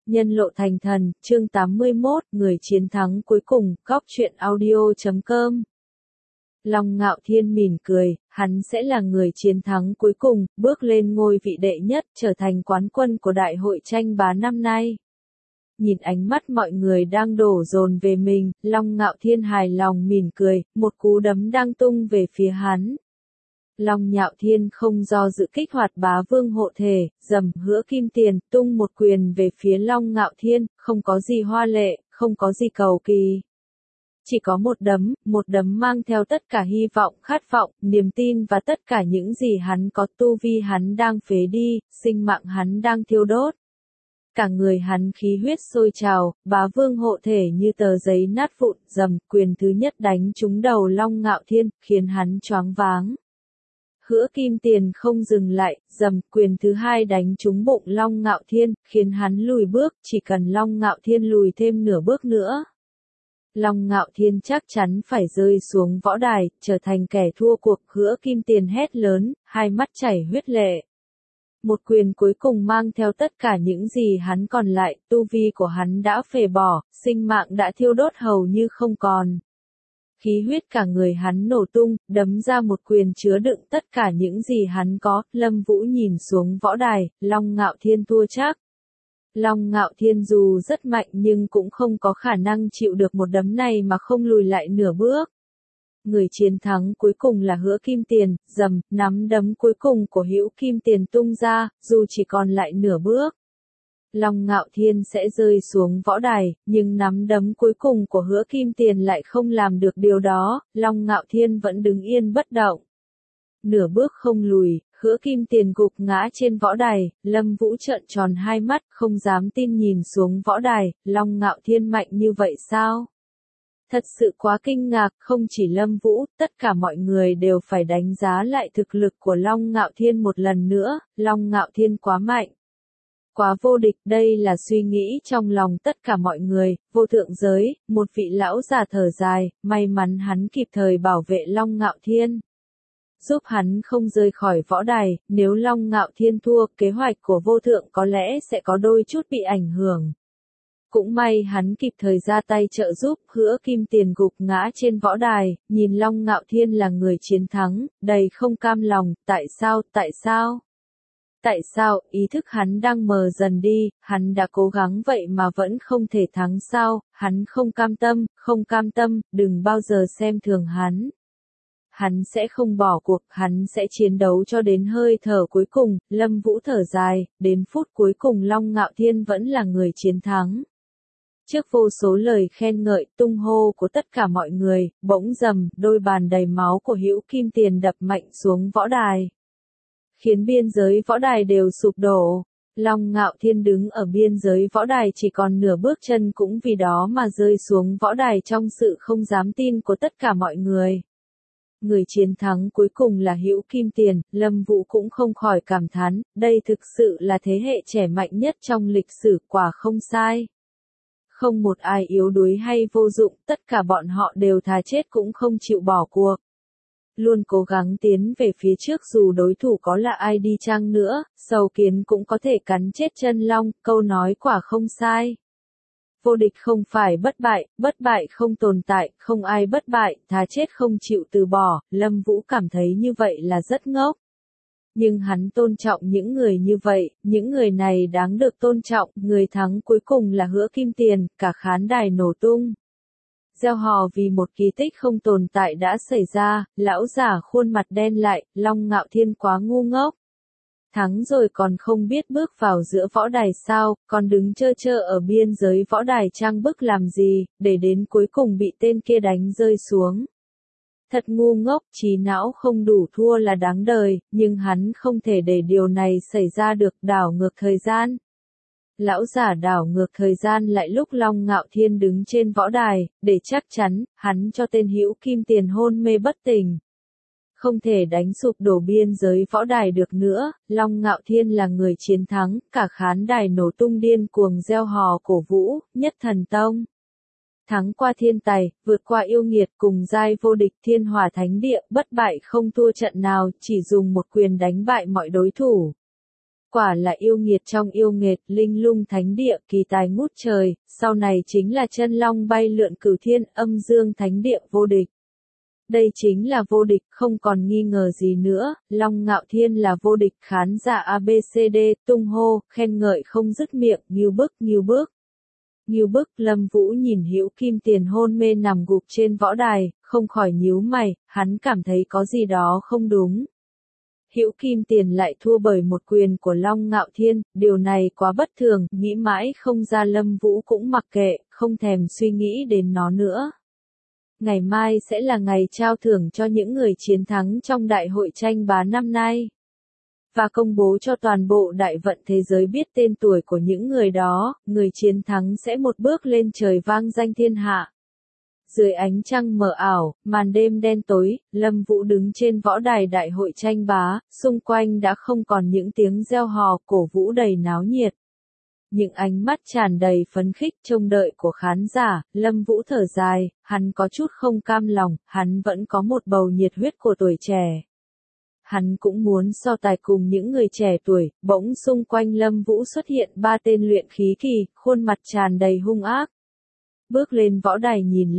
Nhân lộ thành thần, chương 81, người chiến thắng cuối cùng, góc truyện audio.com. Long Ngạo Thiên mỉm cười, hắn sẽ là người chiến thắng cuối cùng, bước lên ngôi vị đệ nhất, trở thành quán quân của đại hội tranh bá năm nay. Nhìn ánh mắt mọi người đang đổ dồn về mình, Long Ngạo Thiên hài lòng mỉm cười, một cú đấm đang tung về phía hắn. Long Ngạo Thiên không do dự kích hoạt bá vương hộ thể, dầm hứa kim tiền, tung một quyền về phía Long Ngạo Thiên, không có gì hoa lệ, không có gì cầu kỳ. Chỉ có một đấm mang theo tất cả hy vọng, khát vọng, niềm tin và tất cả những gì hắn có, tu vi hắn đang phế đi, sinh mạng hắn đang thiêu đốt. Cả người hắn khí huyết sôi trào, bá vương hộ thể như tờ giấy nát vụn, dầm, quyền thứ nhất đánh trúng đầu Long Ngạo Thiên, khiến hắn choáng váng. Hứa kim tiền không dừng lại, dầm, quyền thứ hai đánh trúng bụng Long Ngạo Thiên, khiến hắn lùi bước, chỉ cần Long Ngạo Thiên lùi thêm nửa bước nữa. Long Ngạo Thiên chắc chắn phải rơi xuống võ đài, trở thành kẻ thua cuộc, hứa kim tiền hét lớn, hai mắt chảy huyết lệ. Một quyền cuối cùng mang theo tất cả những gì hắn còn lại, tu vi của hắn đã phế bỏ, sinh mạng đã thiêu đốt hầu như không còn. Khí huyết cả người hắn nổ tung, đấm ra một quyền chứa đựng tất cả những gì hắn có, Lâm Vũ nhìn xuống võ đài, Long Ngạo Thiên thua chắc. Long Ngạo Thiên dù rất mạnh nhưng cũng không có khả năng chịu được một đấm này mà không lùi lại nửa bước. Người chiến thắng cuối cùng là Hứa Kim Tiền, dầm, nắm đấm cuối cùng của Hữu Kim Tiền tung ra, dù chỉ còn lại nửa bước. Long Ngạo Thiên sẽ rơi xuống võ đài, nhưng nắm đấm cuối cùng của Hứa Kim Tiền lại không làm được điều đó, Long Ngạo Thiên vẫn đứng yên bất động. Nửa bước không lùi, Hứa Kim Tiền gục ngã trên võ đài, Lâm Vũ trợn tròn hai mắt, không dám tin nhìn xuống võ đài, Long Ngạo Thiên mạnh như vậy sao? Thật sự quá kinh ngạc, không chỉ Lâm Vũ, tất cả mọi người đều phải đánh giá lại thực lực của Long Ngạo Thiên một lần nữa, Long Ngạo Thiên quá mạnh. Quá vô địch, đây là suy nghĩ trong lòng tất cả mọi người, vô thượng giới, một vị lão già thở dài, may mắn hắn kịp thời bảo vệ Long Ngạo Thiên. Giúp hắn không rời khỏi võ đài, nếu Long Ngạo Thiên thua, kế hoạch của vô thượng có lẽ sẽ có đôi chút bị ảnh hưởng. Cũng may hắn kịp thời ra tay trợ giúp, Hứa Kim Tiền gục ngã trên võ đài, nhìn Long Ngạo Thiên là người chiến thắng, đầy không cam lòng, tại sao? Tại sao, ý thức hắn đang mờ dần đi, hắn đã cố gắng vậy mà vẫn không thể thắng sao, hắn không cam tâm, đừng bao giờ xem thường hắn. Hắn sẽ không bỏ cuộc, hắn sẽ chiến đấu cho đến hơi thở cuối cùng, Lâm Vũ thở dài, đến phút cuối cùng Long Ngạo Thiên vẫn là người chiến thắng. Trước vô số lời khen ngợi, tung hô của tất cả mọi người, bỗng dầm, đôi bàn đầy máu của Hữu Kim Tiền đập mạnh xuống võ đài. Khiến biên giới võ đài đều sụp đổ. Long Ngạo Thiên đứng ở biên giới võ đài chỉ còn nửa bước chân cũng vì đó mà rơi xuống võ đài trong sự không dám tin của tất cả mọi người. Người chiến thắng cuối cùng là Hữu Kim Tiền, Lâm Vũ cũng không khỏi cảm thán, đây thực sự là thế hệ trẻ mạnh nhất trong lịch sử, quả không sai. Không một ai yếu đuối hay vô dụng, tất cả bọn họ đều thà chết cũng không chịu bỏ cuộc. Luôn cố gắng tiến về phía trước dù đối thủ có là ai đi chăng nữa, sâu kiến cũng có thể cắn chết chân long, câu nói quả không sai. Vô địch không phải bất bại không tồn tại, không ai bất bại, thà chết không chịu từ bỏ, Lâm Vũ cảm thấy như vậy là rất ngốc. Nhưng hắn tôn trọng những người như vậy, những người này đáng được tôn trọng, người thắng cuối cùng là Hứa Kim Tiền, cả khán đài nổ tung. Reo hò vì một kỳ tích không tồn tại đã xảy ra, lão giả khuôn mặt đen lại, Long Ngạo Thiên quá ngu ngốc. Thắng rồi còn không biết bước vào giữa võ đài sao, còn đứng chơ ở biên giới võ đài trang bức làm gì, để đến cuối cùng bị tên kia đánh rơi xuống. Thật ngu ngốc, trí não không đủ thua là đáng đời, nhưng hắn không thể để điều này xảy ra được, đảo ngược thời gian. Lão giả đảo ngược thời gian lại lúc Long Ngạo Thiên đứng trên võ đài, để chắc chắn, hắn cho tên Hữu Kim Tiền hôn mê bất tỉnh. Không thể đánh sụp đổ biên giới võ đài được nữa, Long Ngạo Thiên là người chiến thắng, cả khán đài nổ tung điên cuồng reo hò cổ vũ, nhất thần tông. Thắng qua thiên tài, vượt qua yêu nghiệt, cùng giai vô địch thiên hỏa thánh địa, bất bại không thua trận nào, chỉ dùng một quyền đánh bại mọi đối thủ. Quả là yêu nghiệt trong yêu nghiệt, linh lung thánh địa, kỳ tài ngút trời, sau này chính là chân long bay lượn cửu thiên, âm dương thánh địa vô địch. Đây chính là vô địch, không còn nghi ngờ gì nữa, Long Ngạo Thiên là vô địch, khán giả ABCD, tung hô, khen ngợi không dứt miệng, nghiêu bức, nghiêu bức. Nghiêu bức, Lâm Vũ nhìn Hữu Kim Tiền hôn mê nằm gục trên võ đài, không khỏi nhíu mày, hắn cảm thấy có gì đó không đúng. Hữu Kim Tiền lại thua bởi một quyền của Long Ngạo Thiên, điều này quá bất thường, nghĩ mãi không ra, Lâm Vũ cũng mặc kệ, không thèm suy nghĩ đến nó nữa. Ngày mai sẽ là ngày trao thưởng cho những người chiến thắng trong đại hội tranh bá năm nay. Và công bố cho toàn bộ đại vận thế giới biết tên tuổi của những người đó, người chiến thắng sẽ một bước lên trời vang danh thiên hạ. Dưới ánh trăng mờ ảo, màn đêm đen tối, Lâm Vũ đứng trên võ đài đại hội tranh bá, xung quanh đã không còn những tiếng reo hò, cổ vũ đầy náo nhiệt. Những ánh mắt tràn đầy phấn khích trông đợi của khán giả, Lâm Vũ thở dài, hắn có chút không cam lòng, hắn vẫn có một bầu nhiệt huyết của tuổi trẻ. Hắn cũng muốn so tài cùng những người trẻ tuổi, bỗng xung quanh Lâm Vũ xuất hiện 3 tên luyện khí kỳ, khuôn mặt tràn đầy hung ác. Bước lên võ đài nhìn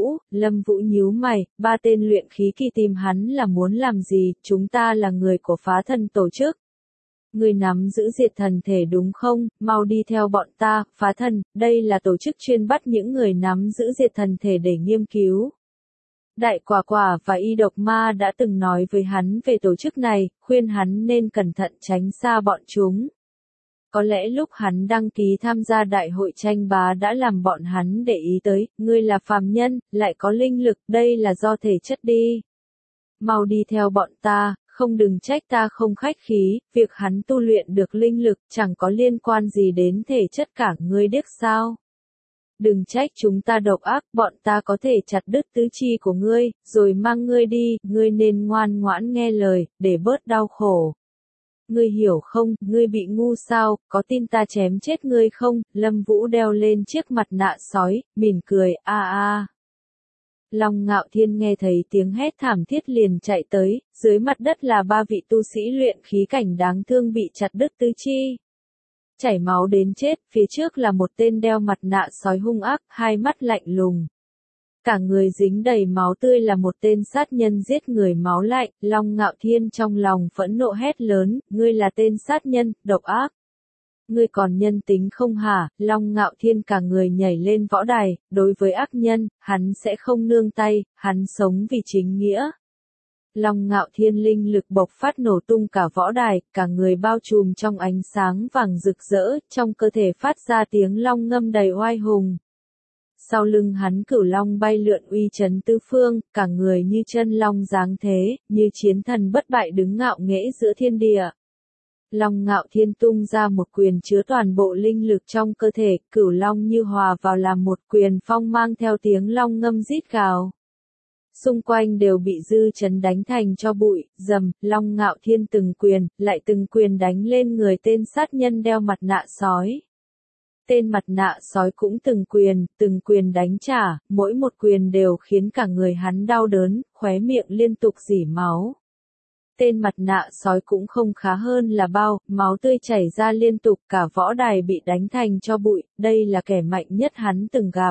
Lâm Vũ nhíu mày, 3 tên luyện khí kỳ tìm hắn là muốn làm gì, chúng ta là người của phá thần tổ chức. Người nắm giữ diệt thần thể đúng không, mau đi theo bọn ta, phá thần, đây là tổ chức chuyên bắt những người nắm giữ diệt thần thể để nghiên cứu. Đại Quả Quả và Y Độc Ma đã từng nói với hắn về tổ chức này, khuyên hắn nên cẩn thận tránh xa bọn chúng. Có lẽ lúc hắn đăng ký tham gia đại hội tranh bá đã làm bọn hắn để ý tới, ngươi là phàm nhân, lại có linh lực, đây là do thể chất đi. Mau đi theo bọn ta, không đừng trách ta không khách khí, việc hắn tu luyện được linh lực chẳng có liên quan gì đến thể chất cả, ngươi điếc sao? Đừng trách chúng ta độc ác, bọn ta có thể chặt đứt tứ chi của ngươi, rồi mang ngươi đi, ngươi nên ngoan ngoãn nghe lời, để bớt đau khổ. Ngươi hiểu không, ngươi bị ngu sao, có tin ta chém chết ngươi không? Lâm Vũ đeo lên chiếc mặt nạ sói, mỉm cười, a a. Long Ngạo Thiên nghe thấy tiếng hét thảm thiết liền chạy tới, dưới mặt đất là 3 vị tu sĩ luyện khí cảnh đáng thương bị chặt đứt tứ chi. Chảy máu đến chết, phía trước là một tên đeo mặt nạ sói hung ác, hai mắt lạnh lùng. Cả người dính đầy máu tươi là một tên sát nhân giết người máu lạnh, Long Ngạo Thiên trong lòng phẫn nộ hét lớn, ngươi là tên sát nhân, độc ác. Ngươi còn nhân tính không hả? Long Ngạo Thiên cả người nhảy lên võ đài, đối với ác nhân, hắn sẽ không nương tay, hắn sống vì chính nghĩa. Long Ngạo Thiên linh lực bộc phát nổ tung cả võ đài, cả người bao trùm trong ánh sáng vàng rực rỡ, trong cơ thể phát ra tiếng long ngâm đầy oai hùng. Sau lưng hắn cửu long bay lượn uy chấn tứ phương, cả người như chân long dáng thế, như chiến thần bất bại đứng ngạo nghễ giữa thiên địa. Long Ngạo Thiên tung ra một quyền chứa toàn bộ linh lực trong cơ thể, cửu long như hòa vào làm một quyền phong mang theo tiếng long ngâm rít gào. Xung quanh đều bị dư chấn đánh thành cho bụi, rầm, Long Ngạo Thiên từng quyền, lại từng quyền đánh lên người tên sát nhân đeo mặt nạ sói. Tên mặt nạ sói cũng từng quyền đánh trả, mỗi một quyền đều khiến cả người hắn đau đớn, khóe miệng liên tục rỉ máu. Tên mặt nạ sói cũng không khá hơn là bao, máu tươi chảy ra liên tục, cả võ đài bị đánh thành cho bụi, đây là kẻ mạnh nhất hắn từng gặp.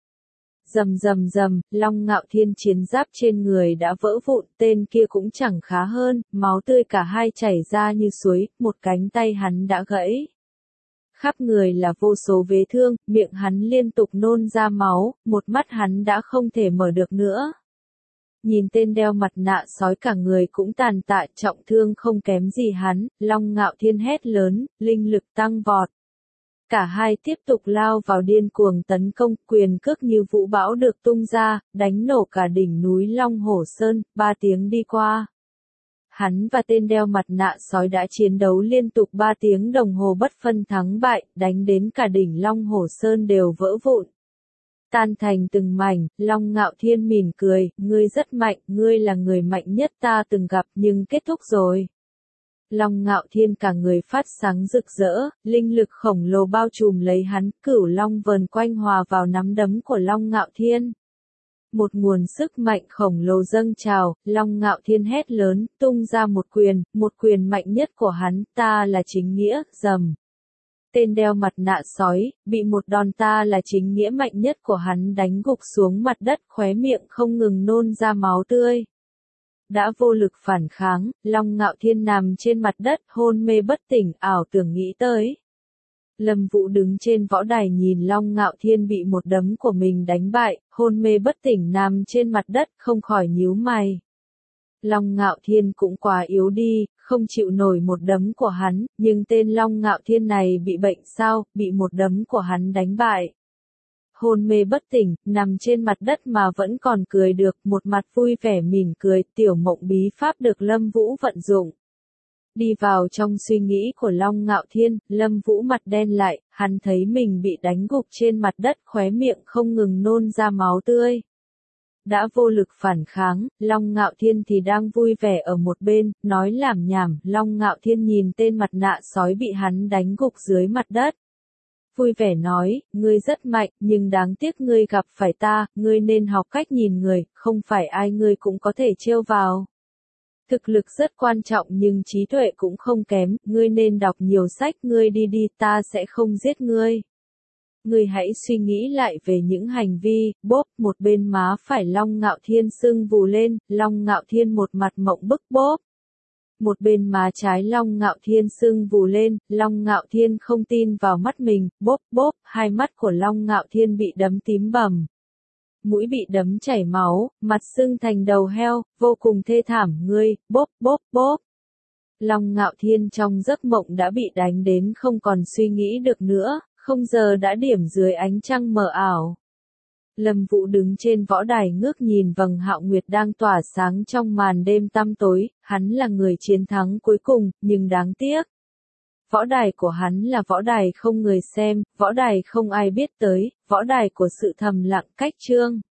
Rầm rầm rầm, Long Ngạo Thiên chiến giáp trên người đã vỡ vụn, tên kia cũng chẳng khá hơn, máu tươi cả hai chảy ra như suối, một cánh tay hắn đã gãy. Khắp người là vô số vết thương, miệng hắn liên tục nôn ra máu, một mắt hắn đã không thể mở được nữa. Nhìn tên đeo mặt nạ sói cả người cũng tàn tạ trọng thương không kém gì hắn, Long Ngạo Thiên hét lớn, linh lực tăng vọt. Cả hai tiếp tục lao vào điên cuồng tấn công, quyền cước như vũ bão được tung ra, đánh nổ cả đỉnh núi Long Hổ Sơn, 3 tiếng đi qua. Hắn và tên đeo mặt nạ sói đã chiến đấu liên tục 3 tiếng đồng hồ bất phân thắng bại, đánh đến cả đỉnh Long Hổ Sơn đều vỡ vụn. Tan thành từng mảnh, Long Ngạo Thiên mỉm cười, ngươi rất mạnh, ngươi là người mạnh nhất ta từng gặp nhưng kết thúc rồi. Long Ngạo Thiên cả người phát sáng rực rỡ, linh lực khổng lồ bao trùm lấy hắn, cửu long vờn quanh hòa vào nắm đấm của Long Ngạo Thiên. Một nguồn sức mạnh khổng lồ dâng trào, Long Ngạo Thiên hét lớn, tung ra một quyền mạnh nhất của hắn, ta là chính nghĩa, rầm. Tên đeo mặt nạ sói, bị một đòn ta là chính nghĩa mạnh nhất của hắn đánh gục xuống mặt đất, khóe miệng không ngừng nôn ra máu tươi. Đã vô lực phản kháng, Long Ngạo Thiên nằm trên mặt đất, hôn mê bất tỉnh, ảo tưởng nghĩ tới. Lâm Vũ đứng trên võ đài nhìn Long Ngạo Thiên bị một đấm của mình đánh bại, hôn mê bất tỉnh nằm trên mặt đất, không khỏi nhíu mày. Long Ngạo Thiên cũng quá yếu đi, không chịu nổi một đấm của hắn, nhưng tên Long Ngạo Thiên này bị bệnh sao, bị một đấm của hắn đánh bại. Hôn mê bất tỉnh, nằm trên mặt đất mà vẫn còn cười được, một mặt vui vẻ mỉm cười, tiểu mộng bí pháp được Lâm Vũ vận dụng. Đi vào trong suy nghĩ của Long Ngạo Thiên, Lâm Vũ mặt đen lại, hắn thấy mình bị đánh gục trên mặt đất, khóe miệng không ngừng nôn ra máu tươi. Đã vô lực phản kháng, Long Ngạo Thiên thì đang vui vẻ ở một bên, nói lảm nhảm, Long Ngạo Thiên nhìn tên mặt nạ sói bị hắn đánh gục dưới mặt đất. Vui vẻ nói, ngươi rất mạnh, nhưng đáng tiếc ngươi gặp phải ta, ngươi nên học cách nhìn người, không phải ai ngươi cũng có thể trêu vào. Thực lực rất quan trọng nhưng trí tuệ cũng không kém, ngươi nên đọc nhiều sách, ngươi đi, ta sẽ không giết ngươi. Ngươi hãy suy nghĩ lại về những hành vi, bốp, một bên má phải Long Ngạo Thiên sưng vù lên, Long Ngạo Thiên một mặt mộng bức bốp. Một bên má trái Long Ngạo Thiên sưng vù lên, Long Ngạo Thiên không tin vào mắt mình, bốp bốp, hai mắt của Long Ngạo Thiên bị đấm tím bầm. Mũi bị đấm chảy máu, mặt sưng thành đầu heo, vô cùng thê thảm, ngươi, bốp bốp bốp. Long Ngạo Thiên trong giấc mộng đã bị đánh đến không còn suy nghĩ được nữa, không giờ đã điểm dưới ánh trăng mờ ảo. Lâm Vũ đứng trên võ đài ngước nhìn vầng hạo nguyệt đang tỏa sáng trong màn đêm tăm tối, hắn là người chiến thắng cuối cùng, nhưng đáng tiếc. Võ đài của hắn là võ đài không người xem, võ đài không ai biết tới, võ đài của sự thầm lặng cách chương.